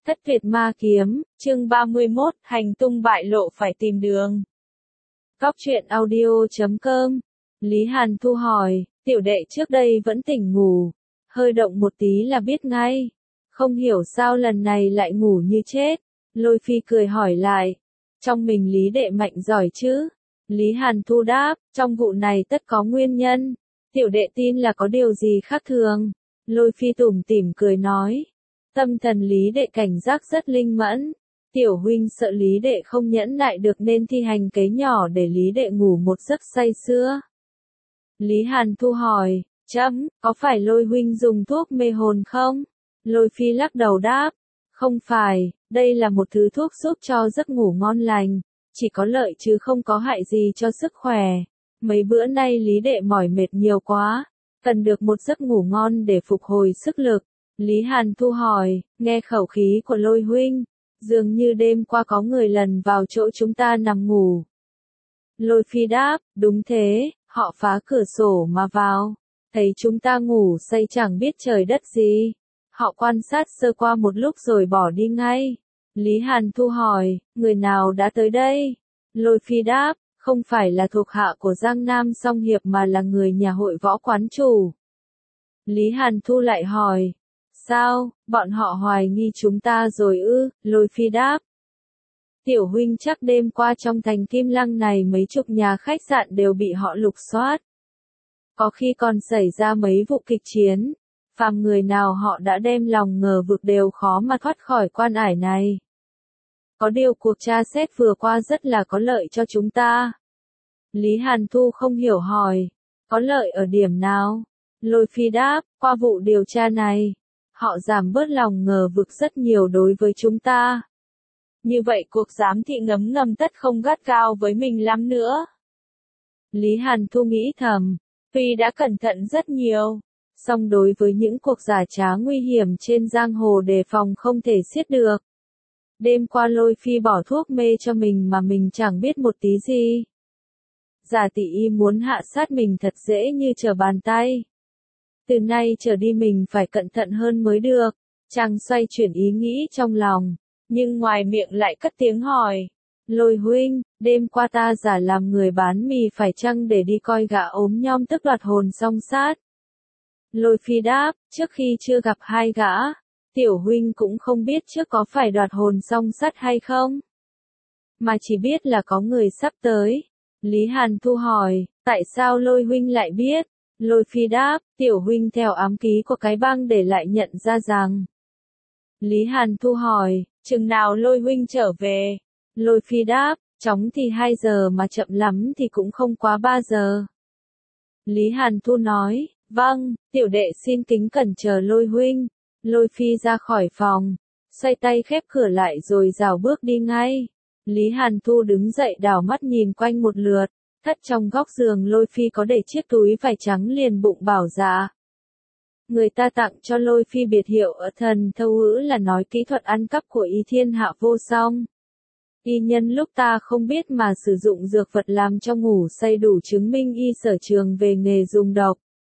Thất Tuyệt Ma Kiếm, chương 31, hành tung bại lộ phải tìm đường. Cóc truyện audio.com. Lý Hàn Thu hỏi, tiểu đệ trước đây vẫn tỉnh ngủ, hơi động một tí là biết ngay. Không hiểu sao lần này lại ngủ như chết. Lôi Phi cười hỏi lại, trong mình Lý đệ mạnh giỏi chứ? Lý Hàn Thu đáp, trong vụ này tất có nguyên nhân. Tiểu đệ tin là có điều gì khác thường. Lôi Phi tủm tỉm cười nói. Tâm thần Lý đệ cảnh giác rất linh mẫn. Tiểu huynh sợ Lý đệ không nhẫn nại được nên thi hành kế nhỏ để Lý đệ ngủ một giấc say sưa. Lý Hàn Thu hỏi, có phải Lôi huynh dùng thuốc mê hồn không? Lôi Phi lắc đầu đáp, không phải, đây là một thứ thuốc giúp cho giấc ngủ ngon lành, chỉ có lợi chứ không có hại gì cho sức khỏe. Mấy bữa nay Lý đệ mỏi mệt nhiều quá, cần được một giấc ngủ ngon để phục hồi sức lực. Lý Hàn Thu hỏi, nghe khẩu khí của Lôi huynh, dường như đêm qua có người lần vào chỗ chúng ta nằm ngủ. Lôi Phi đáp, đúng thế, họ phá cửa sổ mà vào, thấy chúng ta ngủ say chẳng biết trời đất gì. Họ quan sát sơ qua một lúc rồi bỏ đi ngay. Lý Hàn Thu hỏi, người nào đã tới đây? Lôi Phi đáp, không phải là thuộc hạ của Giang Nam Song Hiệp mà là người nhà hội võ quán chủ. Lý Hàn Thu lại hỏi, sao, bọn họ hoài nghi chúng ta rồi ư? Lôi Phi đáp, tiểu huynh chắc đêm qua trong thành Kim Lăng này mấy chục nhà khách sạn đều bị họ lục soát. Có khi còn xảy ra mấy vụ kịch chiến, phàm người nào họ đã đem lòng ngờ vực đều khó mà thoát khỏi quan ải này. Có điều cuộc tra xét vừa qua rất là có lợi cho chúng ta. Lý Hàn Thu không hiểu hỏi, có lợi ở điểm nào? Lôi Phi đáp, qua vụ điều tra này, họ giảm bớt lòng ngờ vực rất nhiều đối với chúng ta. Như vậy cuộc giám thị ngấm ngầm tất không gắt gao với mình lắm nữa. Lý Hàn Thu nghĩ thầm, Phi đã cẩn thận rất nhiều, song đối với những cuộc giả trá nguy hiểm trên giang hồ đề phòng không thể xiết được. Đêm qua Lôi Phi bỏ thuốc mê cho mình mà mình chẳng biết một tí gì. Giả tỷ y muốn hạ sát mình thật dễ như trở bàn tay. Từ nay trở đi mình phải cẩn thận hơn mới được. Chàng xoay chuyển ý nghĩ trong lòng, nhưng ngoài miệng lại cất tiếng hỏi. Lôi huynh, đêm qua ta giả làm người bán mì phải chăng để đi coi gã ốm nhom tức đoạt hồn song sát? Lôi Phi đáp, trước khi chưa gặp hai gã, tiểu huynh cũng không biết trước có phải đoạt hồn song sát hay không? Mà chỉ biết là có người sắp tới. Lý Hàn Thu hỏi, tại sao Lôi huynh lại biết? Lôi Phi đáp, tiểu huynh theo ám ký của cái băng để lại nhận ra rằng. Lý Hàn Thu hỏi, chừng nào Lôi huynh trở về? Lôi Phi đáp, chóng thì 2 giờ mà chậm lắm thì cũng không quá 3 giờ. Lý Hàn Thu nói, vâng, tiểu đệ xin kính cẩn chờ Lôi huynh. Lôi Phi ra khỏi phòng, xoay tay khép cửa lại rồi rảo bước đi ngay. Lý Hàn Thu đứng dậy đảo mắt nhìn quanh một lượt, thất trong góc giường Lôi Phi có để chiếc túi vải trắng liền bụng bảo dạ. Người ta tặng cho Lôi Phi biệt hiệu ở thần thâu ngữ là nói kỹ thuật ăn cắp của y thiên hạ vô song. Y nhân lúc ta không biết mà sử dụng dược vật làm cho ngủ say đủ chứng minh y sở trường về nghề dùng độc.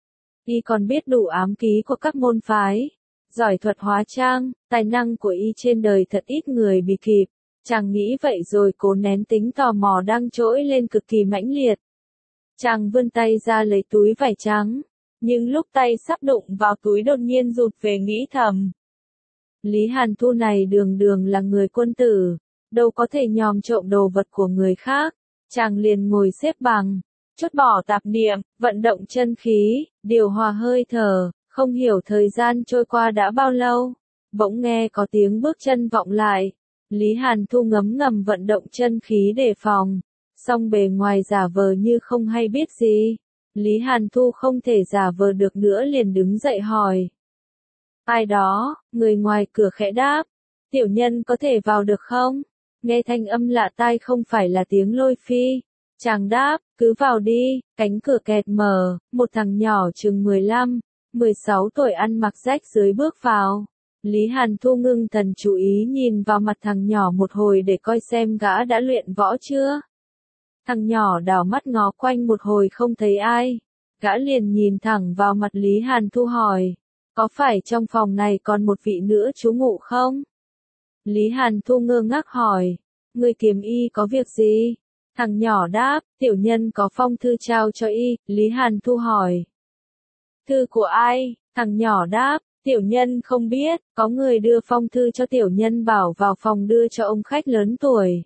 Y còn biết đủ ám ký của các môn phái, giỏi thuật hóa trang, tài năng của y trên đời thật ít người bị kịp. Chàng nghĩ vậy rồi cố nén tính tò mò đang trỗi lên cực kỳ mãnh liệt. Chàng vươn tay ra lấy túi vải trắng, nhưng lúc tay sắp đụng vào túi đột nhiên rụt về nghĩ thầm. Lý Hàn Thu này đường đường là người quân tử, đâu có thể nhòm trộm đồ vật của người khác. Chàng liền ngồi xếp bằng, chốt bỏ tạp niệm, vận động chân khí, điều hòa hơi thở, không hiểu thời gian trôi qua đã bao lâu. Bỗng nghe có tiếng bước chân vọng lại. Lý Hàn Thu ngấm ngầm vận động chân khí đề phòng, song bề ngoài giả vờ như không hay biết gì. Lý Hàn Thu không thể giả vờ được nữa liền đứng dậy hỏi. Ai đó? Người ngoài cửa khẽ đáp. Tiểu nhân có thể vào được không? Nghe thanh âm lạ tai không phải là tiếng Lôi Phi. Chàng đáp, cứ vào đi. Cánh cửa kẹt mở, một thằng nhỏ chừng 15, 16 tuổi ăn mặc rách rưới bước vào. Lý Hàn Thu ngưng thần chú ý nhìn vào mặt thằng nhỏ một hồi để coi xem gã đã luyện võ chưa. Thằng nhỏ đảo mắt ngó quanh một hồi không thấy ai. Gã liền nhìn thẳng vào mặt Lý Hàn Thu hỏi, có phải trong phòng này còn một vị nữa trú ngụ không? Lý Hàn Thu ngơ ngác hỏi, người kiếm y có việc gì? Thằng nhỏ đáp, tiểu nhân có phong thư trao cho y. Lý Hàn Thu hỏi, thư của ai? Thằng nhỏ đáp, tiểu nhân không biết, có người đưa phong thư cho tiểu nhân bảo vào phòng đưa cho ông khách lớn tuổi.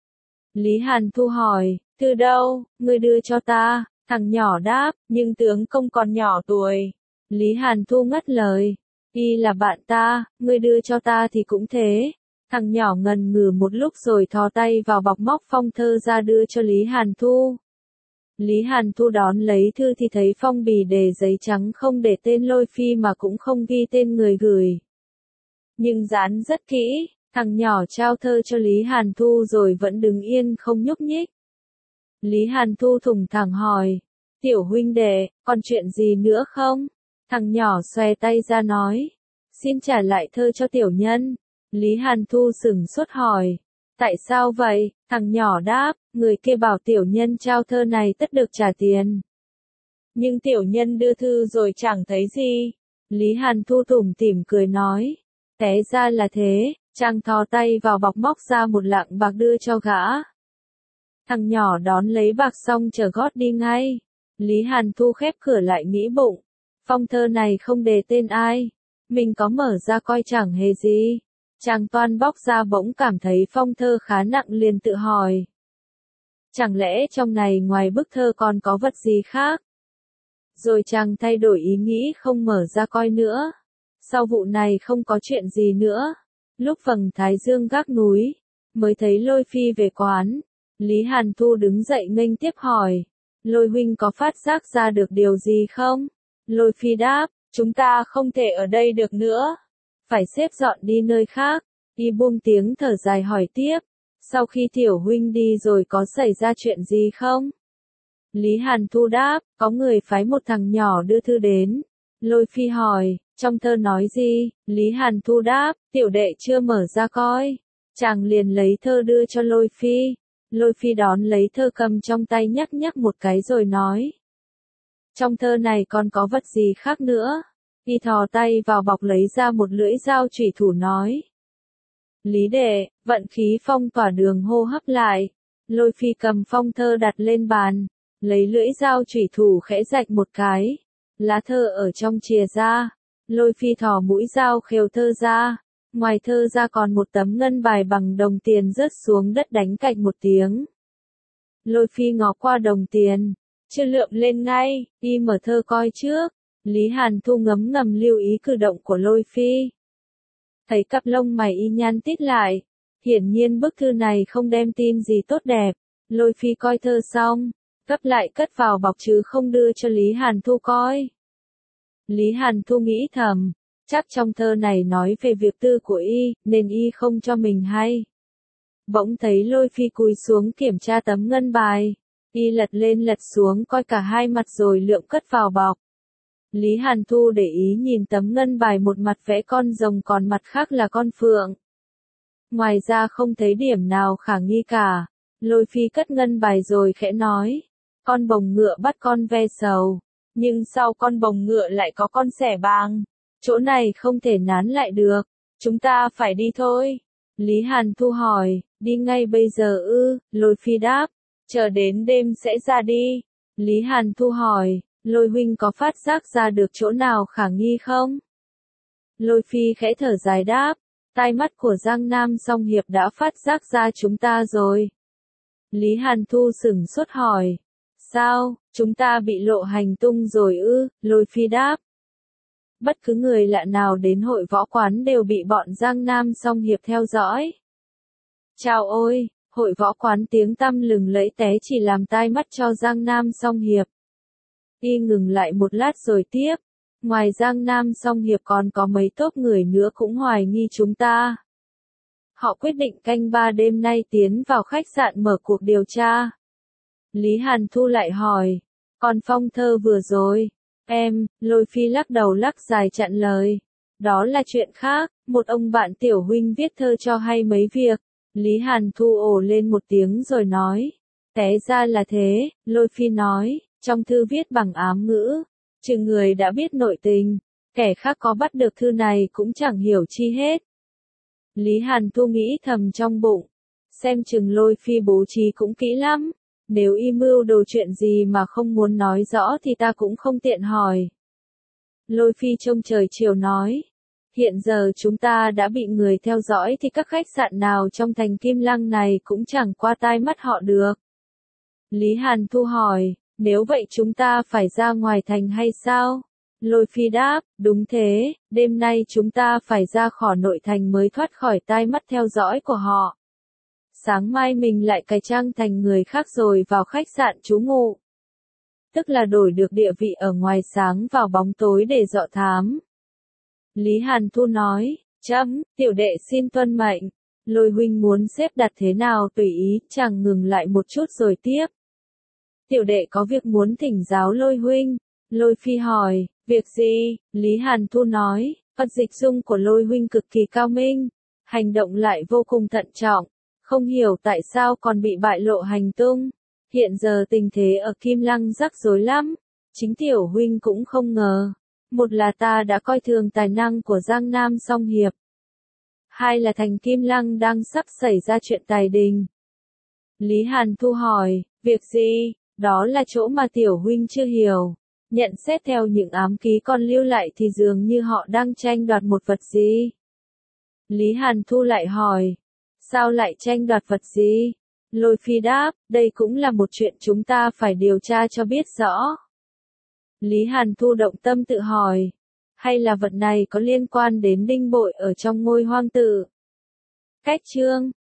Lý Hàn Thu hỏi, thư đâu, người đưa cho ta? Thằng nhỏ đáp, nhưng tướng công còn nhỏ tuổi. Lý Hàn Thu ngắt lời, y là bạn ta, người đưa cho ta thì cũng thế. Thằng nhỏ ngần ngừ một lúc rồi thò tay vào bọc móc phong thơ ra đưa cho Lý Hàn Thu. Lý Hàn Thu đón lấy thư thì thấy phong bì đề giấy trắng không để tên Lôi Phi mà cũng không ghi tên người gửi. Nhưng dán rất kỹ, thằng nhỏ trao thơ cho Lý Hàn Thu rồi vẫn đứng yên không nhúc nhích. Lý Hàn Thu thủng thẳng hỏi, tiểu huynh đệ, còn chuyện gì nữa không? Thằng nhỏ xòe tay ra nói, xin trả lại thơ cho tiểu nhân. Lý Hàn Thu sửng sốt hỏi, tại sao vậy? Thằng nhỏ đáp, người kia bảo tiểu nhân trao thơ này tất được trả tiền. Nhưng tiểu nhân đưa thư rồi chẳng thấy gì. Lý Hàn Thu tủm tỉm cười nói, té ra là thế, chàng thò tay vào bọc móc ra một lạng bạc đưa cho gã. Thằng nhỏ đón lấy bạc xong chở gót đi ngay. Lý Hàn Thu khép cửa lại nghĩ bụng, phong thơ này không đề tên ai, mình có mở ra coi chẳng hề gì. Chàng toan bóc ra bỗng cảm thấy phong thơ khá nặng liền tự hỏi, chẳng lẽ trong này ngoài bức thơ còn có vật gì khác? Rồi chàng thay đổi ý nghĩ không mở ra coi nữa. Sau vụ này không có chuyện gì nữa. Lúc vầng thái dương gác núi, mới thấy Lôi Phi về quán. Lý Hàn Thu đứng dậy nghênh tiếp hỏi, Lôi huynh có phát giác ra được điều gì không? Lôi Phi đáp, chúng ta không thể ở đây được nữa, phải xếp dọn đi nơi khác. Y buông tiếng thở dài hỏi tiếp, sau khi tiểu huynh đi rồi có xảy ra chuyện gì không? Lý Hàn Thu đáp, có người phái một thằng nhỏ đưa thư đến. Lôi Phi hỏi, trong thơ nói gì? Lý Hàn Thu đáp, tiểu đệ chưa mở ra coi. Chàng liền lấy thơ đưa cho Lôi Phi. Lôi Phi đón lấy thơ cầm trong tay nhắc nhắc một cái rồi nói, trong thơ này còn có vật gì khác nữa? Y thò tay vào bọc lấy ra một lưỡi dao chủy thủ nói, Lý đệ, vận khí phong tỏa đường hô hấp lại. Lôi Phi cầm phong thơ đặt lên bàn, lấy lưỡi dao chủy thủ khẽ rạch một cái, lá thơ ở trong chìa ra. Lôi Phi thò mũi dao khều thơ ra, ngoài thơ ra còn một tấm ngân bài bằng đồng tiền rớt xuống đất đánh cạch một tiếng. Lôi Phi ngó qua đồng tiền, chưa lượm lên ngay, y mở thơ coi trước. Lý Hàn Thu ngấm ngầm lưu ý cử động của Lôi Phi. Thấy cặp lông mày y nhăn tít lại, hiển nhiên bức thư này không đem tin gì tốt đẹp. Lôi Phi coi thơ xong, gấp lại cất vào bọc chứ không đưa cho Lý Hàn Thu coi. Lý Hàn Thu nghĩ thầm, chắc trong thơ này nói về việc tư của y, nên y không cho mình hay. Bỗng thấy Lôi Phi cúi xuống kiểm tra tấm ngân bài, y lật lên lật xuống coi cả hai mặt rồi lượm cất vào bọc. Lý Hàn Thu để ý nhìn tấm ngân bài, một mặt vẽ con rồng còn mặt khác là con phượng. Ngoài ra không thấy điểm nào khả nghi cả. Lôi Phi cất ngân bài rồi khẽ nói, con bồng ngựa bắt con ve sầu, nhưng sau con bồng ngựa lại có con sẻ bàng. Chỗ này không thể nán lại được, chúng ta phải đi thôi. Lý Hàn Thu hỏi, đi ngay bây giờ ư? Lôi Phi đáp, chờ đến đêm sẽ ra đi. Lý Hàn Thu hỏi, Lôi huynh có phát giác ra được chỗ nào khả nghi không? Lôi Phi khẽ thở dài đáp, tai mắt của Giang Nam Song Hiệp đã phát giác ra chúng ta rồi. Lý Hàn Thu sửng sốt hỏi, sao, chúng ta bị lộ hành tung rồi ư? Lôi Phi đáp, bất cứ người lạ nào đến hội võ quán đều bị bọn Giang Nam Song Hiệp theo dõi. Chào ôi, hội võ quán tiếng tăm lừng lẫy té chỉ làm tai mắt cho Giang Nam Song Hiệp. Y ngừng lại một lát rồi tiếp, ngoài Giang Nam Song Hiệp còn có mấy tốp người nữa cũng hoài nghi chúng ta. Họ quyết định canh 3 đêm nay tiến vào khách sạn mở cuộc điều tra. Lý Hàn Thu lại hỏi, còn phong thơ vừa rồi, Lôi Phi lắc đầu lắc dài chặn lời. Đó là chuyện khác, một ông bạn tiểu huynh viết thơ cho hay mấy việc. Lý Hàn Thu ồ lên một tiếng rồi nói, té ra là thế. Lôi Phi nói, trong thư viết bằng ám ngữ, trừ người đã biết nội tình, kẻ khác có bắt được thư này cũng chẳng hiểu chi hết. Lý Hàn Thu nghĩ thầm trong bụng. Xem chừng Lôi Phi bố trí cũng kỹ lắm. Nếu y mưu đồ chuyện gì mà không muốn nói rõ thì ta cũng không tiện hỏi. Lôi Phi trông trời chiều nói. Hiện giờ chúng ta đã bị người theo dõi thì các khách sạn nào trong thành Kim Lăng này cũng chẳng qua tai mắt họ được. Lý Hàn Thu hỏi, nếu vậy chúng ta phải ra ngoài thành hay sao? Lôi Phi đáp, đúng thế, đêm nay chúng ta phải ra khỏi nội thành mới thoát khỏi tai mắt theo dõi của họ. Sáng mai mình lại cải trang thành người khác rồi vào khách sạn trú ngụ. Tức là đổi được địa vị ở ngoài sáng vào bóng tối để dọ thám. Lý Hàn Thu nói, tiểu đệ xin tuân mệnh. Lôi huynh muốn xếp đặt thế nào tùy ý, chàng ngừng lại một chút rồi tiếp. Tiểu đệ có việc muốn thỉnh giáo Lôi huynh. Lôi Phi hỏi, việc gì? Lý Hàn Thu nói, Phật dịch dung của Lôi huynh cực kỳ cao minh, hành động lại vô cùng thận trọng, không hiểu tại sao còn bị bại lộ hành tung. Hiện giờ tình thế ở Kim Lăng rắc rối lắm, chính tiểu huynh cũng không ngờ. Một là ta đã coi thường tài năng của Giang Nam Song Hiệp. Hai là thành Kim Lăng đang sắp xảy ra chuyện tài đình. Lý Hàn Thu hỏi, việc gì? Đó là chỗ mà tiểu huynh chưa hiểu. Nhận xét theo những ám ký còn lưu lại thì dường như họ đang tranh đoạt một vật gì. Lý Hàn Thu lại hỏi, sao lại tranh đoạt vật gì? Lôi Phi đáp, đây cũng là một chuyện chúng ta phải điều tra cho biết rõ. Lý Hàn Thu động tâm tự hỏi, hay là vật này có liên quan đến Đinh Bội ở trong Ngôi Hoang Tự? Cách chương